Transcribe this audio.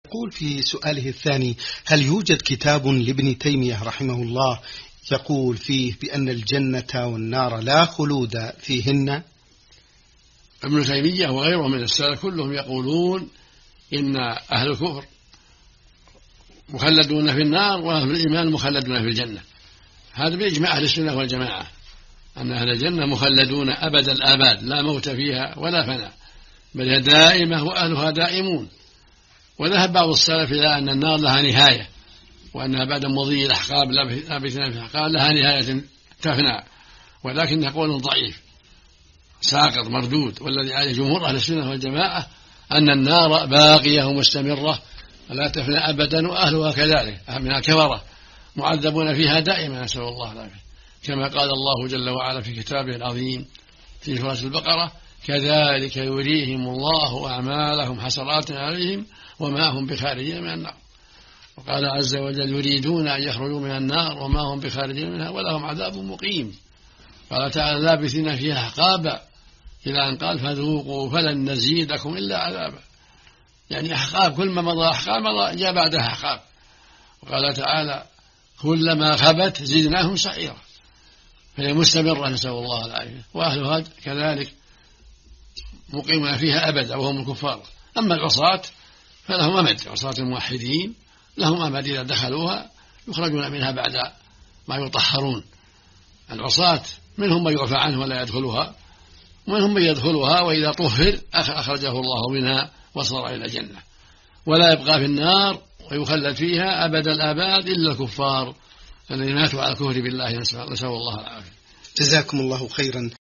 يقول في سؤاله الثاني: هل يوجد كتاب لابن تيمية رحمه الله يقول فيه بأن الجنة والنار لا خلود فيهن؟ ابن تيمية وغيره من السلف كلهم يقولون إن أهل الكفر مخلدون في النار وأهل الإيمان مخلدون في الجنة. هذا بإجماع أهل السنة والجماعة أن أهل الجنة مخلدون أبد الآباد لا موت فيها ولا فناء، بل هي دائمة وأهلها دائمون. وذهب بعض السلف إلى أن النار لها نهاية، وأنها بعد مضي الأحقاب لابثين في الأحقاب لها نهاية تفنى، ولكن قول ضعيف ساقط مردود. والذي عليه جمهور أهل السنة والجماعة أن النار باقية ومستمرة لا تفنى أبدا، وأهلها كذلك من الكفرة معذبون فيها دائما، نسأل الله العافية، كما قال الله جل وعلا في كتابه العظيم في سورة البقرة: كذلك يريهم الله أعمالهم حسرات عليهم وما هم بخارجين من النار. وقال عز وجل: يريدون أن يخرجوا من النار وما هم بخارجين منها ولهم عذاب مقيم. قال تعالى: لابثين فيها أحقابا، إلى أن قال: فذوقوا فلن نزيدكم إلا عذابا. يعني أحقاب، كل ما مضى أحقاب مضى جاء بعدها أحقاب. وقال تعالى: كلما خبت زدناهم سعيرا. فهي مستمرة، نسأل الله العافية، وأهلها كذلك مقيمون فيها أبدا وهم الكفار. أما العصاة فلهم أمد، عصاة الموحدين لهم أمد، إذا دخلوها يخرجون منها بعد ما يطهرون. العصاة منهم من يعفى عنه ولا يدخلها، ومنهم من يدخلها وإذا طهر أخرجه الله منها وصار إلى الجنة، ولا يبقى في النار ويخلد فيها أبد الآباد إلا الكفار الذين ماتوا على الكفر بالله، نسأل الله العافية. جزاكم الله خيرا.